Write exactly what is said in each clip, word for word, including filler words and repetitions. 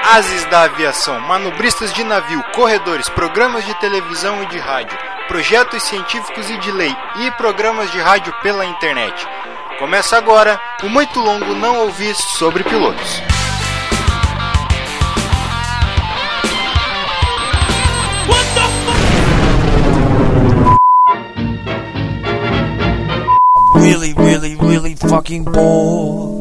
ases da aviação, manobristas de navio, corredores, programas de televisão e de rádio, projetos científicos e de lei e programas de rádio pela internet. Começa agora o Muito Longo Não Ouvi sobre Pilotos. Really, really, really fucking bored.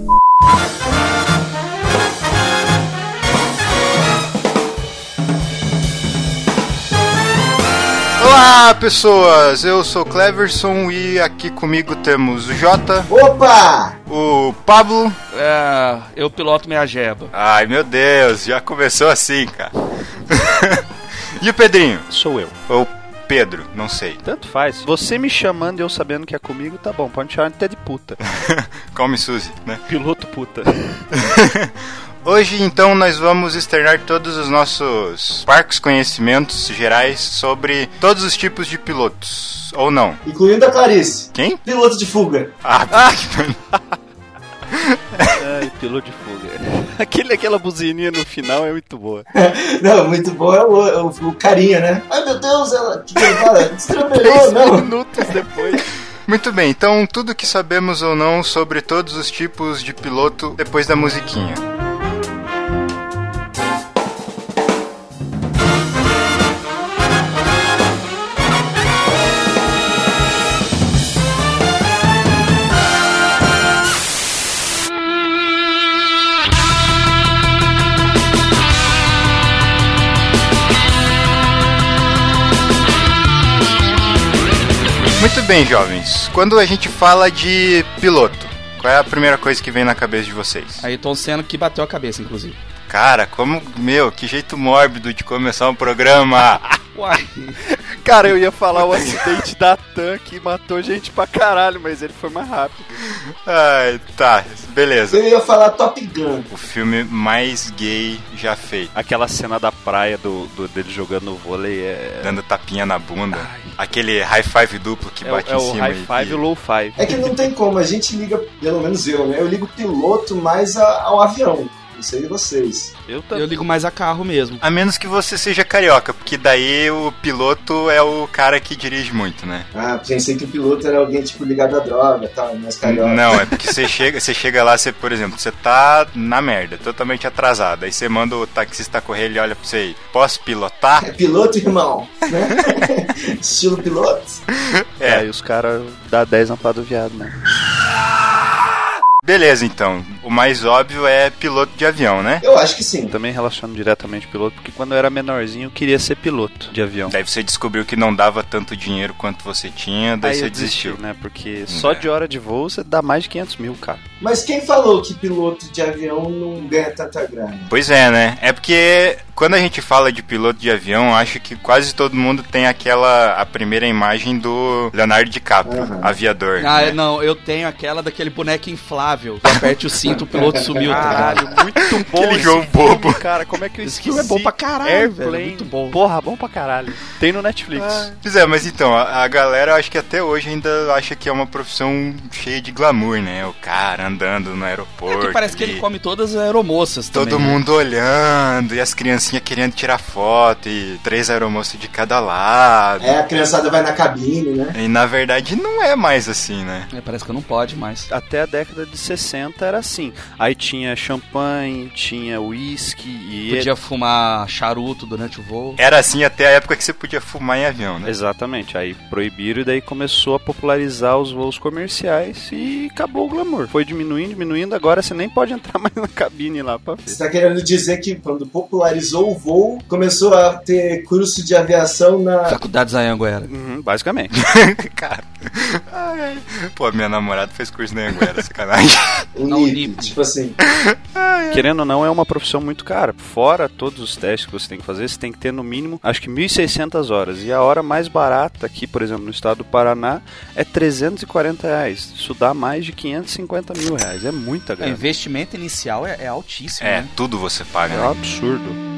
Olá, pessoas! Eu sou Cleverson e aqui comigo temos o Jota. Opa! O Pablo. É, eu piloto minha jeba. Ai, meu Deus, já começou assim, cara. E o Pedrinho? Sou eu. Ou Pedro, não sei. Tanto faz. Você me chamando e eu sabendo que é comigo, tá bom. Pode me chamar até de puta. Come Suzy, né? Piloto puta. Hoje, então, nós vamos externar todos os nossos parcos conhecimentos gerais sobre todos os tipos de pilotos, ou não. Incluindo a Clarice. Quem? Piloto de fuga. Ah, ah. Ai, piloto de fuga. Aquele, aquela buzininha no final é muito boa. Não, muito bom é o, o, o carinha, né? Ai, meu Deus, ela... O que ele fala? Destrambelhou, não. Minutos depois. Muito bem, então tudo que sabemos ou não sobre todos os tipos de piloto depois da musiquinha. Muito bem, jovens. Quando a gente fala de piloto, qual é a primeira coisa que vem na cabeça de vocês? Ayrton Senna que bateu a cabeça, inclusive. Cara, como... Meu, que jeito mórbido de começar um programa. Uai. Cara, eu ia falar o acidente da TAM que matou gente pra caralho, mas ele foi mais rápido. Ai, tá, beleza. Eu ia falar Top Gun. O filme mais gay já feito. Aquela cena da praia do, do dele jogando vôlei é... Dando tapinha na bunda. Ai. Aquele high five duplo que é, bate é em o cima. high five e o low five. É que não tem como, a gente liga, pelo menos eu, né? Eu ligo piloto mais a, ao avião. Não sei de vocês. Eu, tô... Eu ligo mais a carro mesmo. A menos que você seja carioca, porque daí o piloto é o cara que dirige muito, né? Ah, pensei que o piloto era alguém, tipo, ligado à droga e tal, mais carioca. Não, é porque você chega, você chega lá, você, por exemplo, você tá na merda, totalmente atrasado. Aí você manda o taxista correr, ele olha pra você aí, posso pilotar? É piloto, irmão, né? Estilo piloto. É, é, e os caras dão dez na pá do viado, né? Beleza, então. O mais óbvio é piloto de avião, né? Eu acho que sim. Também relaciono diretamente piloto, porque quando eu era menorzinho eu queria ser piloto de avião. Daí você descobriu que não dava tanto dinheiro quanto você tinha, daí Aí você eu desisti, desistiu. né? Porque só É. de hora de voo você dá mais de quinhentos mil, cara. Mas quem falou que piloto de avião não ganha tanta grana? Pois é, né? É porque quando a gente fala de piloto de avião, acho que quase todo mundo tem aquela, a primeira imagem do Leonardo DiCaprio, Uhum. aviador. Ah, né? não, eu tenho aquela daquele boneco inflável. Aperte o cinto, o piloto sumiu, tá ligado? Caralho, muito bom Aquele esse jogo filme, bobo. cara. Como é que eu Esse esqueci? filme é bom pra caralho, Airplane. velho, muito bom. Porra, bom pra caralho. Tem no Netflix. Pois é, mas então, a, a galera, eu acho que até hoje ainda acha que é uma profissão cheia de glamour, né? O cara andando no aeroporto. É que parece que ali, ele come todas as aeromoças todo também. né? mundo olhando, e as criancinhas querendo tirar foto, e três aeromoças de cada lado. É, a criançada vai na cabine, né? E na verdade não é mais assim, né? É, parece que não pode mais. Até a década de sessenta era assim. Aí tinha champanhe, tinha uísque e... Podia fumar charuto durante o voo. Era assim até a época que você podia fumar em avião, né? Exatamente, aí proibiram e daí começou a popularizar os voos comerciais e acabou o glamour. Foi diminuindo, diminuindo, agora você nem pode entrar mais na cabine lá pra ver. Você tá querendo dizer que quando popularizou o voo, começou a ter curso de aviação na... Faculdade Zanhanguera. Uhum, basicamente. Cara. Ai, ai. Pô, minha namorada fez curso na Anguera, sacanagem. Na Unip, Unip. tipo assim. Querendo ou não, é uma profissão muito cara. Fora todos os testes que você tem que fazer, você tem que ter no mínimo, acho que mil e seiscentas horas. E a hora mais barata aqui, por exemplo, no estado do Paraná, é trezentos e quarenta reais. Isso dá mais de quinhentos e cinquenta mil reais. É muita O grana. investimento inicial é, é altíssimo, É, né? tudo você paga, É né? um absurdo.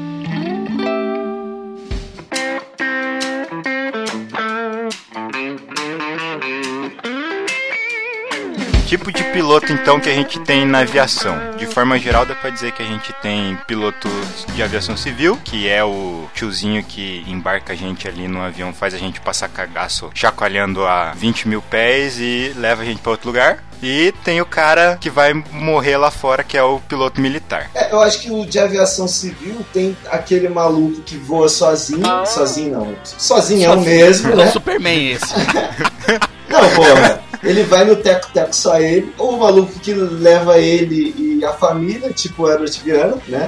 Tipo de piloto, então, que a gente tem na aviação. De forma geral, dá pra dizer que a gente tem pilotos de aviação civil, que é o tiozinho que embarca a gente ali no avião, faz a gente passar cagaço chacoalhando a vinte mil pés e leva a gente pra outro lugar. E tem o cara que vai morrer lá fora, que é o piloto militar. É, eu acho que o de aviação civil tem aquele maluco que voa sozinho. Sozinho não. Sozinho é o mesmo, É né? o Superman esse. Não, porra. Ele vai no teco-teco só ele. Ou o maluco que leva ele e a família, tipo o aerotibiano, né?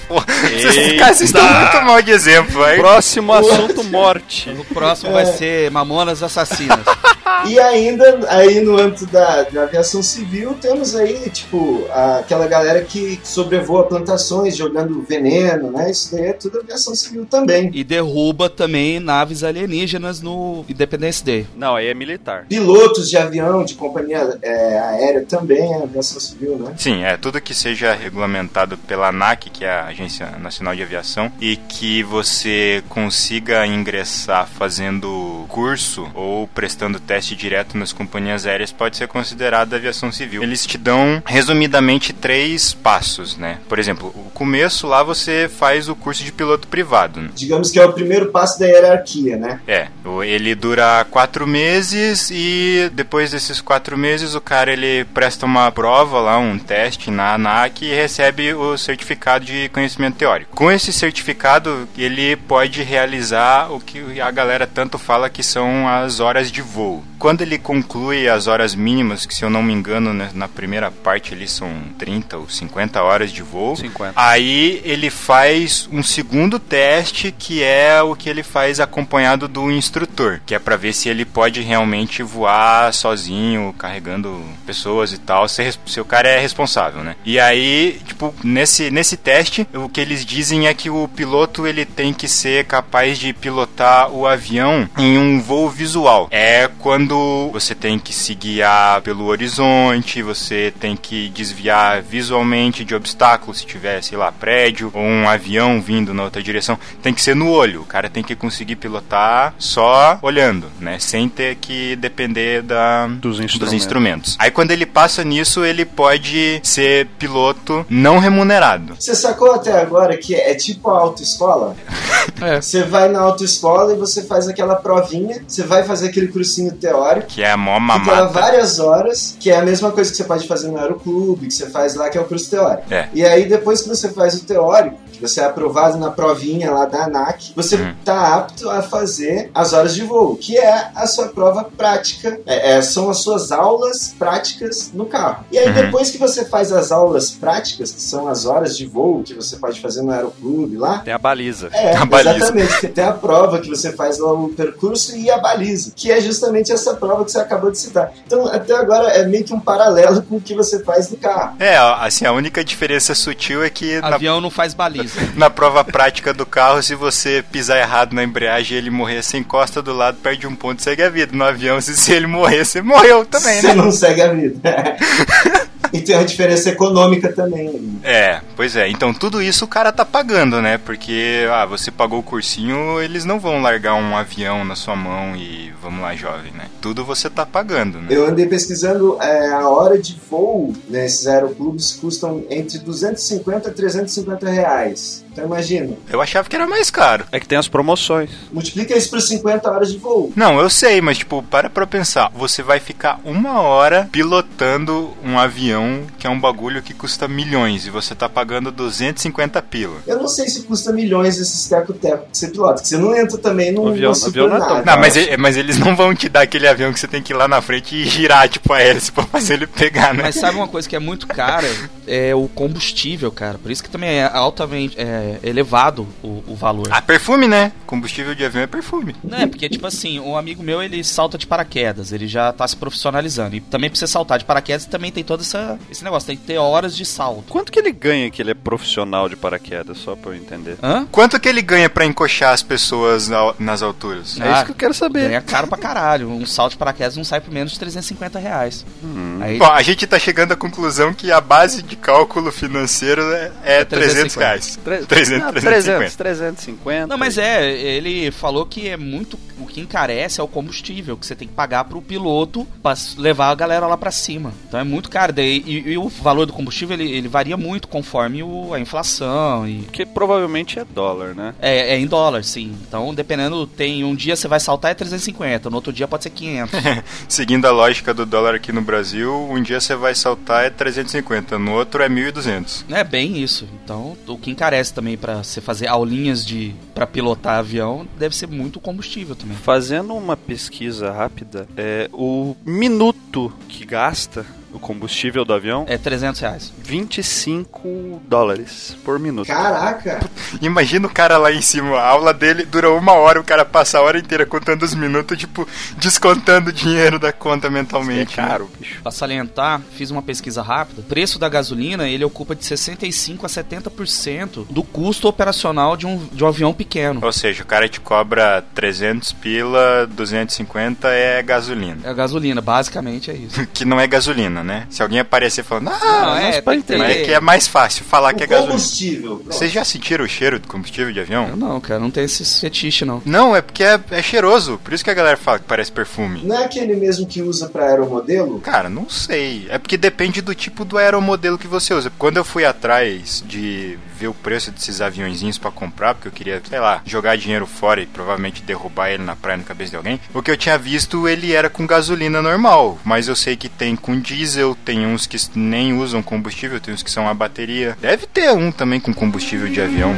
Esses caras estão muito mal de exemplo, aí. Próximo assunto, morte. O próximo vai ser Mamonas Assassinas. E ainda, aí no âmbito da, da aviação civil, temos aí, tipo, a- aquela galera que sobrevoa plantações jogando veneno, né? Isso daí é tudo aviação civil também. E derruba também naves alienígenas no Independence Day. Não, aí é militar. Pilotos de avião, de companhia é, aérea também é aviação civil, né? Sim, é tudo que seja regulamentado pela ANAC, que é a Agência Nacional de Aviação, e que você consiga ingressar fazendo curso ou prestando teste direto nas companhias aéreas, pode ser considerado aviação civil. Eles te dão, resumidamente, três passos, né? Por exemplo, o começo lá você faz o curso de piloto privado, né? Digamos que é o primeiro passo da hierarquia, né? É, o- ele dura quatro meses e depois desses quatro meses o cara ele presta uma prova lá, um teste na ANAC e recebe o certificado de conhecimento teórico. Com esse certificado ele pode realizar o que a galera tanto fala que são as horas de voo. Quando ele conclui as horas mínimas, que se eu não me engano, né, na primeira parte ali são trinta ou cinquenta horas de voo, cinquenta. aí ele faz um segundo teste, que é o que ele faz acompanhado do instrutor, que é pra ver se ele pode realmente voar sozinho, carregando pessoas e tal, se, res- se o cara é responsável, né? E aí, tipo, nesse, nesse teste, o que eles dizem é que o piloto ele tem que ser capaz de pilotar o avião em um voo visual. É quando você tem que se guiar pelo horizonte, você tem que desviar visualmente de obstáculos, se tiver, sei lá, prédio ou um avião vindo na outra direção, tem que ser no olho. O cara tem que conseguir pilotar só olhando, né? Sem ter que depender da, Dos instrumentos. dos instrumentos. Aí quando ele passa nisso, ele pode ser piloto não remunerado. Você sacou até agora que é tipo a autoescola? É. Você vai na autoescola e você faz aquela provinha, você vai fazer aquele cursinho teórico, Que é a mó que dura mamata. várias horas, que é a mesma coisa que você pode fazer no aeroclube, que você faz lá, que é o curso teórico. É. E aí, depois que você faz o teórico, que você é aprovado na provinha lá da ANAC, você Uhum. tá apto a fazer as horas de voo, que é a sua prova prática, é, é, são as suas aulas práticas no carro. E aí, Uhum. depois que você faz as aulas práticas, que são as horas de voo que você pode fazer no aeroclube lá, Tem a baliza. é, A baliza. exatamente, porque tem a prova que você faz lá o percurso e a baliza, que é justamente essa prova que você acabou de citar. Então, até agora é meio que um paralelo com o que você faz no carro. É, assim, a única diferença sutil é que na, Avião não faz baliza. na prova prática do carro, se você pisar errado na embreagem e ele morrer, você encosta do lado, perde um ponto e segue a vida. No avião, se, se ele morrer, você morreu também, Você né? não segue a vida. E tem uma diferença econômica também. É, pois é. Então tudo isso o cara tá pagando, né? Porque, ah, você pagou o cursinho, eles não vão largar um avião na sua mão e vamos lá, jovem, né? Tudo você tá pagando, né? Eu andei pesquisando, é, a hora de voo nesses aeroclubes custam entre duzentos e cinquenta a trezentos e cinquenta reais. Então imagina, Eu achava que era mais caro. É que tem as promoções. multiplica isso por cinquenta horas de voo. Não, eu sei, mas tipo, para pra pensar. Você vai ficar uma hora pilotando um avião que é um bagulho que custa milhões e você tá pagando duzentos e cinquenta pila. Eu não sei se custa milhões esses teco-teco que você pilota, que você não entra também no, O avião- no o avião não é tão supernave. Não, mas, ele- mas eles não vão te dar aquele avião que você tem que ir lá na frente e girar, tipo, a hélice pra fazer ele pegar, né? Mas sabe uma coisa que é muito cara? É o combustível, cara. Por isso que também é altamente é, elevado o, o valor. Ah, perfume, né? Combustível de avião é perfume. Não é, porque, tipo assim, um amigo meu, ele salta de paraquedas, ele já tá se profissionalizando. E também pra você saltar de paraquedas, também tem todo essa, esse negócio, tem que ter horas de salto. Quanto que ele ganha que ele é profissional de paraquedas, só pra eu entender? Hã? Quanto que ele ganha pra encoxar as pessoas na- nas alturas? É isso que eu quero saber. Ganha caro pra caralho. Um salto de paraquedas não sai por menos de trezentos e cinquenta reais. Aí, Bom, a gente tá chegando à conclusão que a base de cálculo financeiro é, é trezentos reais. Tre- trezentos, Não, trezentos e cinquenta. trezentos, trezentos e cinquenta. não, mas é, ele falou que é muito. O que encarece é o combustível que você tem que pagar pro piloto pra levar a galera lá pra cima. Então é muito caro. Daí, e, e o valor do combustível, ele, ele varia muito conforme o, a inflação. E... Que provavelmente é dólar, né? É, é em dólar, sim. Então, dependendo, tem um dia você vai saltar é trezentos e cinquenta, no outro dia pode ser quinhentos. Seguindo a lógica do dólar aqui no Brasil, um dia você vai saltar é trezentos e cinquenta, no outro é mil e duzentos. É bem isso. Então, o que encarece também pra você fazer aulinhas de para pilotar avião deve ser muito combustível também. Fazendo uma pesquisa rápida, é, o minuto que gasta o combustível do avião é trezentos reais. vinte e cinco dólares por minuto. Caraca! Imagina o cara lá em cima, a aula dele dura uma hora, o cara passa a hora inteira contando os minutos, tipo, descontando o dinheiro da conta mentalmente. É caro, bicho. Pra salientar, fiz uma pesquisa rápida. O preço da gasolina, ele ocupa de sessenta e cinco a setenta por cento do custo operacional de um, de um avião pequeno. Ou seja, o cara te cobra trezentos pila, duzentos e cinquenta é gasolina. É a gasolina, basicamente é isso. Que não é gasolina, né? Se alguém aparecer falando, ah, não, é, mas é que é mais fácil falar o que é gasolina. Combustível. Vocês já sentiram o cheiro do combustível de avião? Eu não, cara, não tem esse fetiche, não. Não, é porque é, é cheiroso, por isso que a galera fala que parece perfume. Não é aquele mesmo que usa pra aeromodelo? Cara, não sei. É porque depende do tipo do aeromodelo que você usa. Quando eu fui atrás de ver o preço desses aviãozinhos pra comprar, porque eu queria, sei lá, jogar dinheiro fora e provavelmente derrubar ele na praia na cabeça de alguém, o que eu tinha visto, ele era com gasolina normal, mas eu sei que tem com diesel, tem uns que nem usam combustível, tem uns que são a bateria. Deve ter um também com combustível de avião.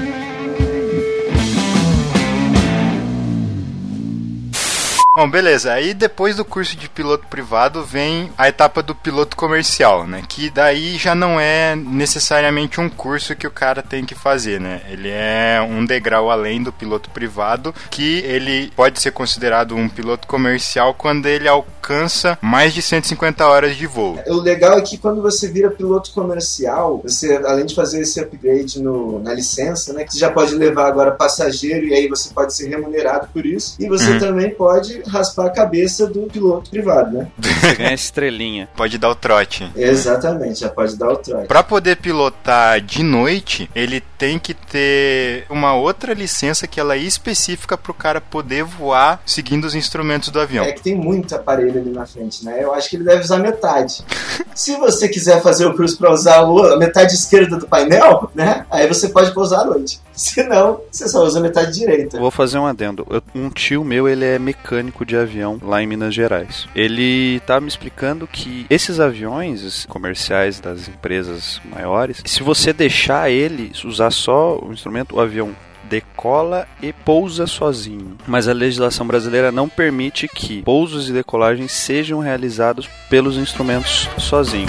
Bom, beleza. Aí depois do curso de piloto privado vem a etapa do piloto comercial, né? Que daí já não é necessariamente um curso que o cara tem que fazer, né? Ele é um degrau além do piloto privado, que ele pode ser considerado um piloto comercial quando ele alcança mais de cento e cinquenta horas de voo. O legal é que quando você vira piloto comercial, você, além de fazer esse upgrade no, na licença, né? Que você já pode levar agora passageiro e aí você pode ser remunerado por isso. E você uhum. também pode raspar a cabeça do piloto privado, né? Você ganha estrelinha. Pode dar o trote. Exatamente, já pode dar o trote. Pra poder pilotar de noite, ele tem que ter uma outra licença que ela é específica pro cara poder voar seguindo os instrumentos do avião. É que tem muito aparelho ali na frente, né? Eu acho que ele deve usar metade. Se você quiser fazer o curso pra usar a metade esquerda do painel, né? Aí você pode pousar à noite. Se não, você só usa a metade direita. Vou fazer um adendo. Eu, um tio meu, ele é mecânico de avião lá em Minas Gerais. Ele tá me explicando que esses aviões comerciais das empresas maiores, se você deixar ele usar só o instrumento, o avião decola e pousa sozinho. Mas a legislação brasileira não permite que pousos e decolagens sejam realizados pelos instrumentos sozinhos.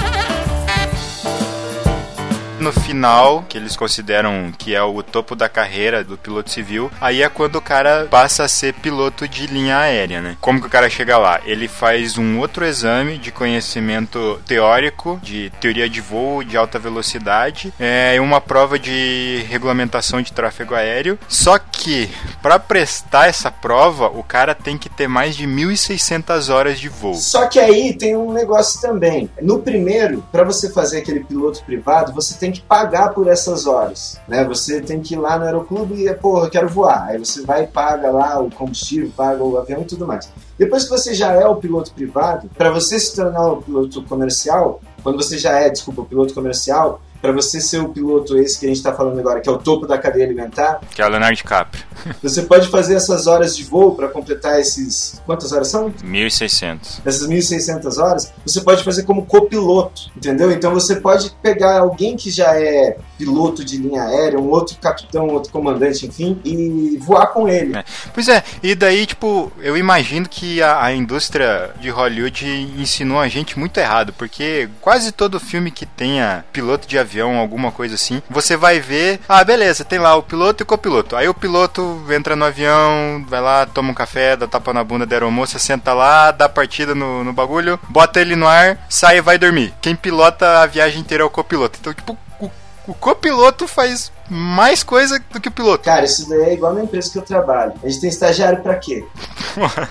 No final, que eles consideram que é o topo da carreira do piloto civil, aí é quando o cara passa a ser piloto de linha aérea, né? Como que o cara chega lá? Ele faz um outro exame de conhecimento teórico, de teoria de voo de alta velocidade, é uma prova de regulamentação de tráfego aéreo, só que para prestar essa prova, o cara tem que ter mais de mil e seiscentas horas de voo. Só que aí tem um negócio também. No primeiro, para você fazer aquele piloto privado, você tem que pagar por essas horas, né? Você tem que ir lá no aeroclube e, porra, eu quero voar. Aí você vai e paga lá o combustível, paga o avião e tudo mais. Depois que você já é o piloto privado, para você se tornar o piloto comercial, quando você já é, desculpa, o piloto comercial, para você ser o piloto esse que a gente está falando agora, que é o topo da cadeia alimentar, que é o Leonardo DiCaprio, você pode fazer essas horas de voo para completar esses... Quantas horas são? mil e seiscentas. Essas mil e seiscentas horas, você pode fazer como copiloto, entendeu? Então você pode pegar alguém que já é piloto de linha aérea, um outro capitão, outro comandante, enfim, e voar com ele. É. Pois é, e daí, tipo, eu imagino que a, a indústria de Hollywood ensinou a gente muito errado, porque quase todo filme que tenha piloto de avião, alguma coisa assim, você vai ver, ah, beleza, tem lá o piloto e o copiloto. Aí o piloto entra no avião, vai lá, toma um café, dá tapa na bunda da aeromoça, senta lá, dá partida no, no bagulho, bota ele no ar, sai e vai dormir. Quem pilota a viagem inteira é o copiloto. Então, tipo, o, o copiloto faz mais coisa do que o piloto. Cara, isso daí é igual na empresa que eu trabalho. A gente tem estagiário pra quê? Ué,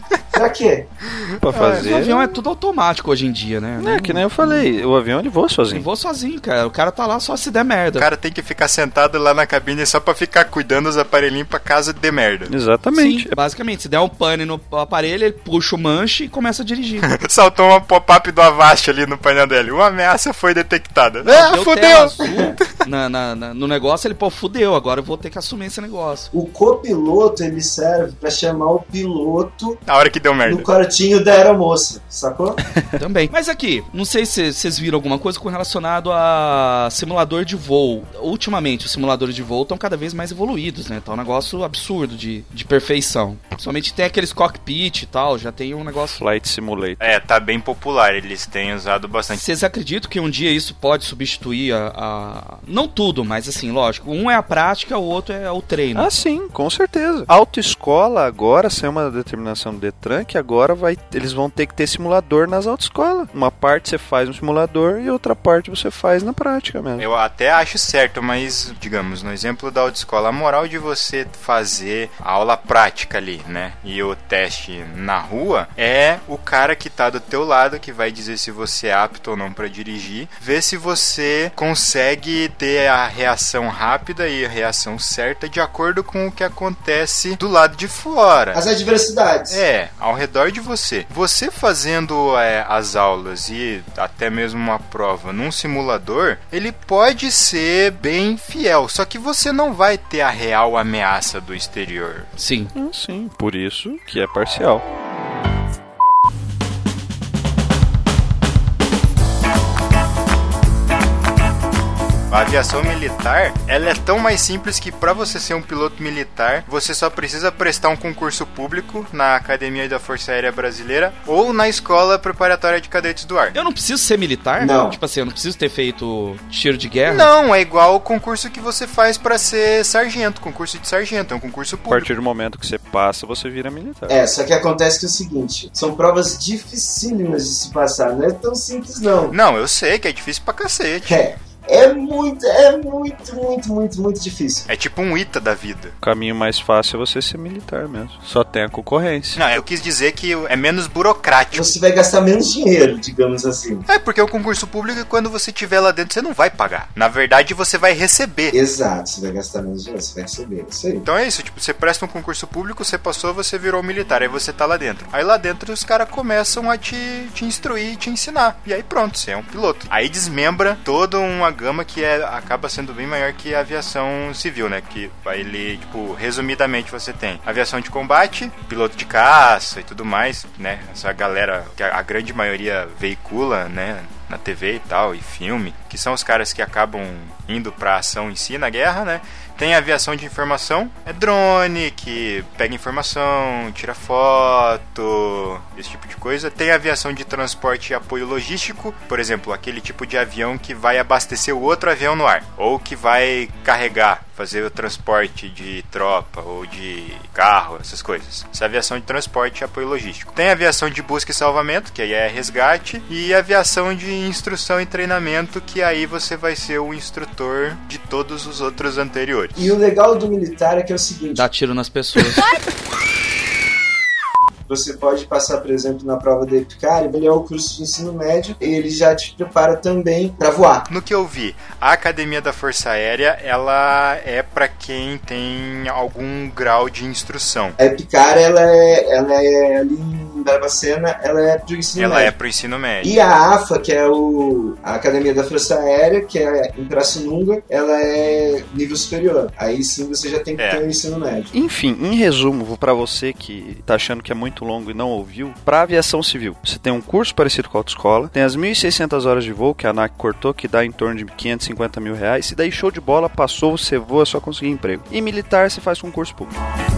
Pra quê? Pra fazer... É, o avião é tudo automático hoje em dia, né? É, que nem eu falei, o avião ele voa sozinho. Ele voa sozinho, cara. O cara tá lá só se der merda. O cara tem que ficar sentado lá na cabine só pra ficar cuidando dos aparelhinhos pra caso dê merda. Exatamente. Sim, basicamente, se der um pane no aparelho, ele puxa o manche e começa a dirigir. Saltou uma pop-up do Avast ali no painel dele. Uma ameaça foi detectada. Não, Ah, deu fudeu! tela azul na, na, na, no negócio, ele, pô, fudeu, agora eu vou ter que assumir esse negócio. O copiloto, ele serve pra chamar o piloto Na hora que deu merda. no quartinho da aeromoça, sacou? Também. Mas aqui, não sei se vocês viram alguma coisa com relacionado a simulador de voo. Ultimamente, os simuladores de voo estão cada vez mais evoluídos, né? Tá um negócio absurdo de, de perfeição. Somente tem aqueles cockpit e tal, já tem um negócio... Flight Simulator. É, tá bem popular, eles têm usado bastante. Vocês acreditam que um dia isso pode substituir a, a... Não tudo, mas assim, lógico. Um é a prática, o outro é o treino. Ah, sim, com certeza. Autoescola agora, saiu uma determinação do Detran que agora vai, eles vão ter que ter simulador nas autoescolas. Uma parte você faz no simulador e outra parte você faz na prática mesmo. Eu até acho certo, mas, digamos, no exemplo da autoescola, a moral de você fazer a aula prática ali, né, e o teste na rua, é o cara que tá do teu lado, que vai dizer se você é apto ou não pra dirigir, ver se você consegue ter a reação rápida e a reação certa de acordo com o que acontece do lado de fora. As adversidades. É, ao redor de você. Você fazendo é, as aulas e até mesmo uma prova num simulador, ele pode ser bem fiel, só que você não vai ter a real ameaça do exterior. Sim. Ah, sim, por isso que é parcial. A aviação militar, ela é tão mais simples que para você ser um piloto militar, você só precisa prestar um concurso público na Academia da Força Aérea Brasileira ou na Escola Preparatória de Cadetes do Ar. Eu não preciso ser militar? Não. Tipo assim, eu não preciso ter feito tiro de guerra? Não, é igual o concurso que você faz para ser sargento, concurso de sargento, é um concurso A público. partir do momento que você passa, você vira militar. É, só que acontece que é o seguinte, são provas dificílimas de se passar, não é tão simples não. Não, eu sei que é difícil pra cacete. É, é muito, é muito, muito, muito, muito difícil. É tipo um ITA da vida. O caminho mais fácil é você ser militar mesmo. Só tem a concorrência. Não, eu quis dizer que é menos burocrático. Você vai gastar menos dinheiro, digamos assim. É, porque o concurso público, quando você estiver lá dentro, você não vai pagar. Na verdade, você vai receber. Exato, você vai gastar menos dinheiro, você vai receber, isso aí. Então é isso, tipo, você presta um concurso público, você passou, você virou militar, aí você tá lá dentro. Aí lá dentro os caras começam a te, te instruir, te ensinar. E aí pronto, você é um piloto. Aí desmembra toda uma gama que é, acaba sendo bem maior que a aviação civil, né? Que ele, tipo, resumidamente você tem aviação de combate, piloto de caça e tudo mais, né? Essa galera que a, a grande maioria veicula, né? Na T V e tal, e filme, que são os caras que acabam indo pra ação em si, na guerra, né? Tem a aviação de informação, é drone, que pega informação, tira foto, esse tipo de coisa. Tem a aviação de transporte e apoio logístico, por exemplo, aquele tipo de avião que vai abastecer o outro avião no ar, ou que vai carregar, fazer o transporte de tropa ou de carro, essas coisas. Essa é a aviação de transporte e apoio logístico. Tem a aviação de busca e salvamento, que aí é resgate, e a aviação de instrução e treinamento, que aí você vai ser o instrutor de todos os outros anteriores. E o legal do militar é que é o seguinte... Dá tiro nas pessoas. Você pode passar, por exemplo, na prova do EPICAR, ele é o curso de ensino médio, e ele já te prepara também para voar. No que eu vi, a Academia da Força Aérea, ela é para quem tem algum grau de instrução. A EPICAR, ela é, ela é ali em Barbacena, ela é pro ensino ela médio. é pro ensino médio. E a AFA, que é o, a Academia da Força Aérea, que é em Pirassununga, ela é nível superior. Aí sim você já tem que É. ter o ensino médio. Enfim, em resumo, para você que tá achando que é muito longo e não ouviu, para aviação civil, você tem um curso parecido com a autoescola, tem as mil e seiscentas horas de voo que a ANAC cortou, que dá em torno de quinhentos e cinquenta mil reais, e daí show de bola, passou, você voa, é só conseguir emprego. E militar, você faz concurso público.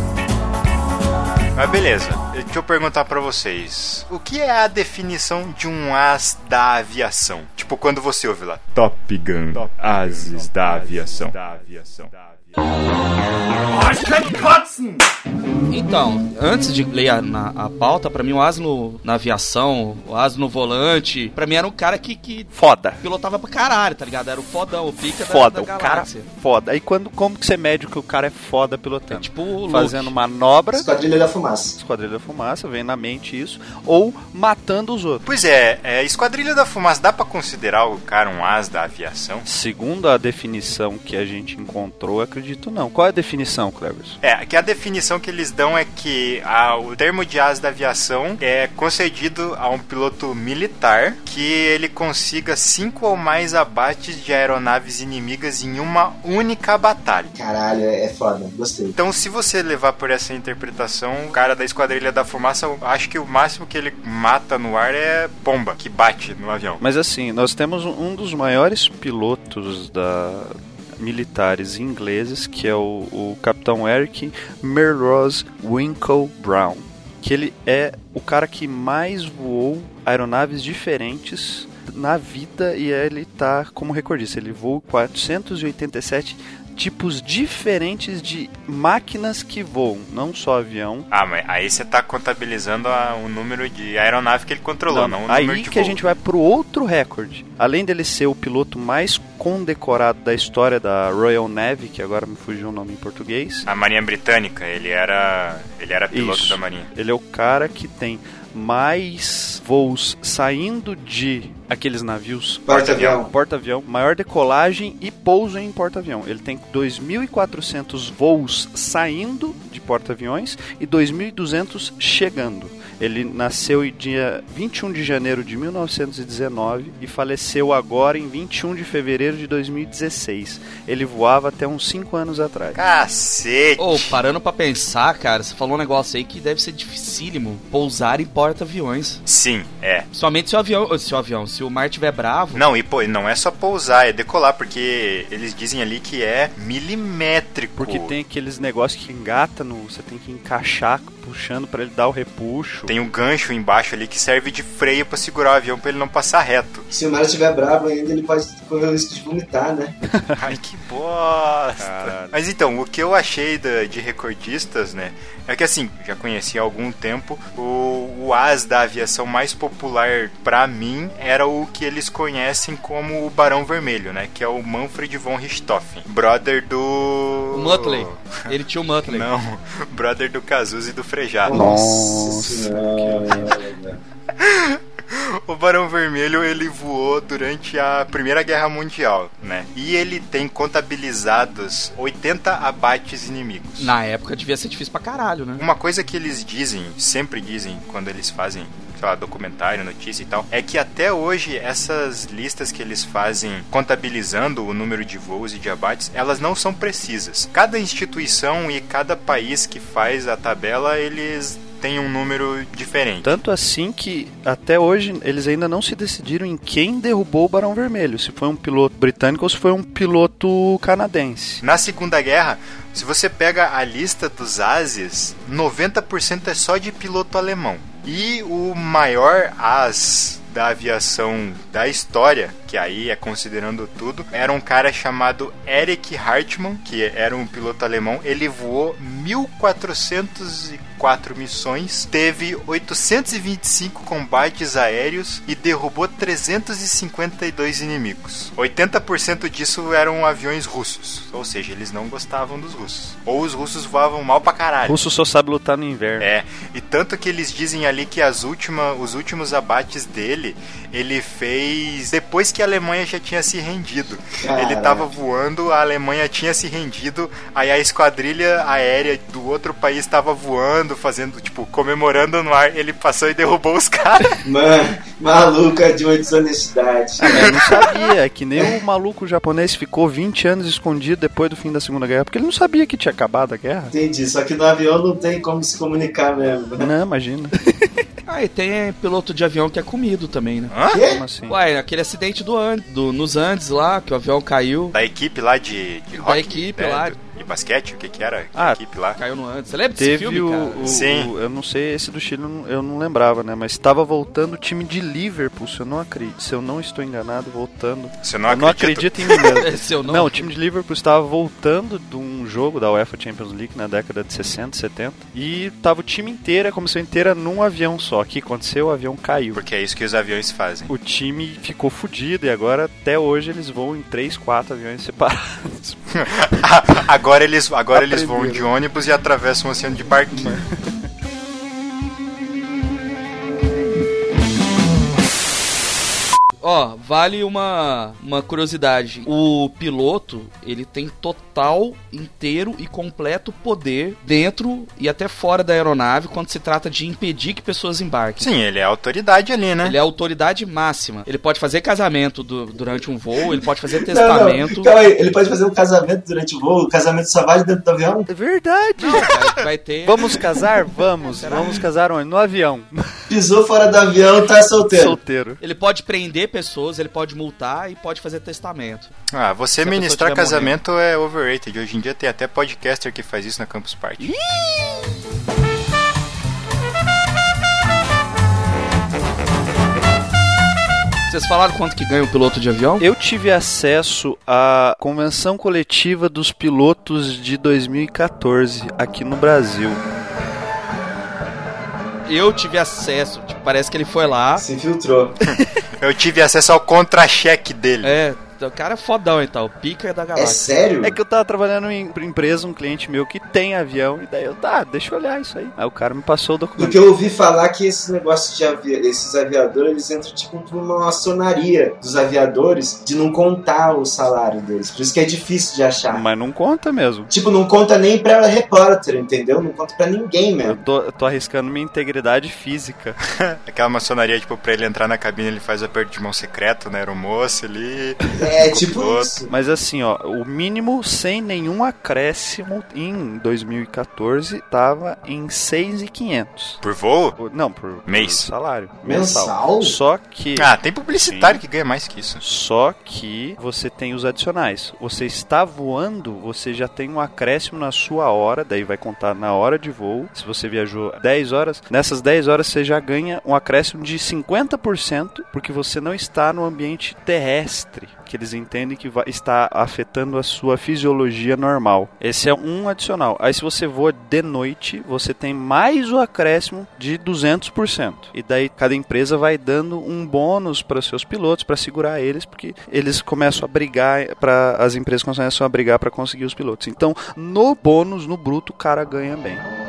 Mas beleza, deixa eu perguntar pra vocês. O que é a definição de um as da aviação? Tipo, quando você ouve lá, Top Gun, Top ases da aviação. Da aviação. Então, antes de ler a, na, a pauta, pra mim o Asno na aviação, o Asno no volante, pra mim era um cara que, que foda. Pilotava pra caralho, tá ligado? Era o fodão, o pica foda, da, da o galáxia. Cara foda. Aí quando, como que você mede que o cara é foda pilotando? É tipo o fazendo Luke. manobra. Esquadrilha da Fumaça. Esquadrilha da Fumaça, vem na mente isso. Ou matando os outros. Pois é, é Esquadrilha da Fumaça, dá pra considerar o cara um as da aviação? Segundo a definição que a gente encontrou, acredito não. Qual é a definição, Cleverson? É, que a definição que eles dão é que a, o termo de as da aviação é concedido a um piloto militar que ele consiga cinco ou mais abates de aeronaves inimigas em uma única batalha. Caralho, é foda, gostei. Então, se você levar por essa interpretação, o cara da Esquadrilha da Fumaça, eu acho que o máximo que ele mata no ar é bomba, que bate no avião. Mas assim, nós temos um dos maiores pilotos da... militares ingleses, que é o, o capitão Eric Melrose Winkle Brown, que ele é o cara que mais voou aeronaves diferentes na vida, e ele tá como recordista. Ele voou quatrocentos e oitenta e sete tipos diferentes de máquinas que voam, não só avião. Ah, mas aí você tá contabilizando a, o número de aeronave que ele controlou, não, não o aí número de que voo. A gente vai pro outro recorde. Além dele ser o piloto mais condecorado da história da Royal Navy, que agora me fugiu o nome em português. A Marinha Britânica, ele era, ele era piloto Isso. da Marinha. Ele é o cara que tem mais voos saindo de aqueles navios Porta-avião. porta-avião, maior decolagem e pouso em porta-avião. Ele tem dois mil e quatrocentos voos saindo de porta-aviões e dois mil e duzentos chegando. Ele nasceu em dia vinte e um de janeiro de mil novecentos e dezenove e faleceu agora em vinte e um de fevereiro de dois mil e dezesseis. Ele voava até uns cinco anos atrás. Cacete! Ô, oh, parando pra pensar, cara, você falou um negócio aí que deve ser dificílimo pousar em porta-aviões. Sim, é. Somente se o avião, se o avião, se o mar estiver bravo. Não, e pô, não é só pousar, é decolar, porque eles dizem ali que é milimétrico. Porque tem aqueles negócios que engata no... Você tem que encaixar puxando pra ele dar o repuxo. Tem um gancho embaixo ali que serve de freio pra segurar o avião pra ele não passar reto. Se o mar estiver bravo ainda, ele pode correr o risco de vomitar, né? Ai, que bosta! Caralho. Mas então, o que eu achei da, de recordistas, né, é que assim, já conheci há algum tempo, o, o as da aviação mais popular pra mim era o que eles conhecem como o Barão Vermelho, né, que é o Manfred von Richthofen, brother do... O Muttley. Ele tinha o Muttley. Não, brother do Cazuza e do Frejá. Nossa senhora. O Barão Vermelho, ele voou durante a Primeira Guerra Mundial, né? E ele tem contabilizados oitenta abates inimigos. Na época devia ser difícil pra caralho, né? Uma coisa que eles dizem, sempre dizem quando eles fazem, sei lá, documentário, notícia e tal, é que até hoje essas listas que eles fazem contabilizando o número de voos e de abates, elas não são precisas. Cada instituição e cada país que faz a tabela, eles tem um número diferente. Tanto assim que até hoje eles ainda não se decidiram em quem derrubou o Barão Vermelho, se foi um piloto britânico ou se foi um piloto canadense. Na Segunda Guerra, se você pega a lista dos ases, noventa por cento é só de piloto alemão. E o maior as da aviação da história, que aí é considerando tudo, era um cara chamado Erich Hartmann, que era um piloto alemão. Ele voou mil quatrocentos e quatro missões, teve oitocentos e vinte e cinco combates aéreos e derrubou trezentos e cinquenta e dois inimigos. oitenta por cento disso eram aviões russos, ou seja, eles não gostavam dos russos. Ou os russos voavam mal pra caralho. O russo só sabe lutar no inverno. É, e tanto que eles dizem ali que as última, os últimos abates dele, ele fez depois que a Alemanha já tinha se rendido. Caraca. Ele tava voando, a Alemanha tinha se rendido, aí a esquadrilha aérea do outro país tava voando, fazendo, tipo, comemorando no ar, ele passou e derrubou os caras. Mano, maluco é de uma desonestidade. Ah, eu não sabia, é que nem o maluco japonês ficou vinte anos escondido depois do fim da Segunda Guerra, porque ele não sabia que tinha acabado a guerra. Entendi, só que no avião não tem como se comunicar mesmo. Não, imagina. Ah, e tem piloto de avião que é comido também, né? Hã? Como assim? Ué, aquele acidente do, do, nos Andes lá, que o avião caiu. Da equipe lá de, de Da rock, equipe né, lá. do, de basquete? O que que era? Ah, a equipe lá? Caiu no antes. Você lembra Teve desse filme, o, cara? o, Sim. o- eu não sei, esse do Chile eu não, eu não lembrava, né? Mas estava voltando o time de Liverpool, se eu não acredito, se eu não estou enganado, voltando. Você não eu não acredita? acredito em mim mesmo. Se eu não- Não, o time de Liverpool estava voltando de um jogo da UEFA Champions League na década de sessenta, setenta. E tava o time inteiro, a comissão inteira num avião só. O que aconteceu? O avião caiu. Porque é isso que os aviões fazem. O time ficou fudido e agora até hoje eles voam em três, quatro aviões separados. agora eles, agora eles vão Aprenderam. de ônibus e atravessam o oceano de barquinho. Ó, vale uma, uma curiosidade. O piloto, ele tem total, inteiro e completo poder dentro e até fora da aeronave quando se trata de impedir que pessoas embarquem. Sim, ele é a autoridade ali, né? Ele é a autoridade máxima. Ele pode fazer casamento do- durante um voo, ele pode fazer Não, testamento. não, calma aí, ele pode fazer um casamento durante o voo, o casamento só vale dentro do avião? É verdade! Vai, vai ter... Vamos casar? Vamos. Vamos casar onde? No avião. Pisou fora do avião, tá solteiro. Solteiro. Ele pode prender pessoas, ele pode multar e pode fazer testamento. Ah, você Se a pessoa ministrar tiver casamento é overrated. Hoje em dia tem até podcaster que faz isso na Campus Party. Vocês falaram quanto que ganha o piloto de avião? Eu tive acesso à convenção coletiva dos pilotos de dois mil e quatorze aqui no Brasil. Eu tive acesso, tipo, parece que ele foi lá. Se infiltrou. Eu tive acesso ao contra-cheque dele. É, o cara é fodão e tal, pica da É galáxia. sério? É que eu tava trabalhando em empresa, um cliente meu que tem avião, e daí eu, tá, deixa eu olhar isso aí. Aí o cara me passou o documento. Porque eu ouvi falar que esse negócio de avi... esses aviadores, eles entram tipo por uma maçonaria dos aviadores de não contar o salário deles. Por isso que é difícil de achar. Mas não conta mesmo. Tipo, não conta nem pra repórter, entendeu? Não conta pra ninguém Eu mesmo. tô, eu tô arriscando minha integridade física. Aquela maçonaria, tipo, pra ele entrar na cabine, ele faz o aperto de mão secreto na aeromoça ali. É, tipo Outro. isso. Mas assim, ó, o mínimo sem nenhum acréscimo em dois mil e quatorze tava em seis mil e quinhentos. Por voo? Por- Não, por, Mês. por salário. Mensal? Só que... Ah, tem publicitário Sim. que ganha mais que isso. Só que você tem os adicionais. Você está voando, você já tem um acréscimo na sua hora, daí vai contar na hora de voo. Se você viajou dez horas, nessas dez horas você já ganha um acréscimo de cinquenta por cento, porque você não está no ambiente terrestre, que eles entendem que vai, está afetando a sua fisiologia normal. Esse é um adicional. Aí se você voa de noite, você tem mais o acréscimo de duzentos por cento. E daí cada empresa vai dando um bônus para seus pilotos, para segurar eles, porque eles começam a brigar, pra, as empresas começam a brigar para conseguir os pilotos. Então, no bônus, no bruto, o cara ganha bem.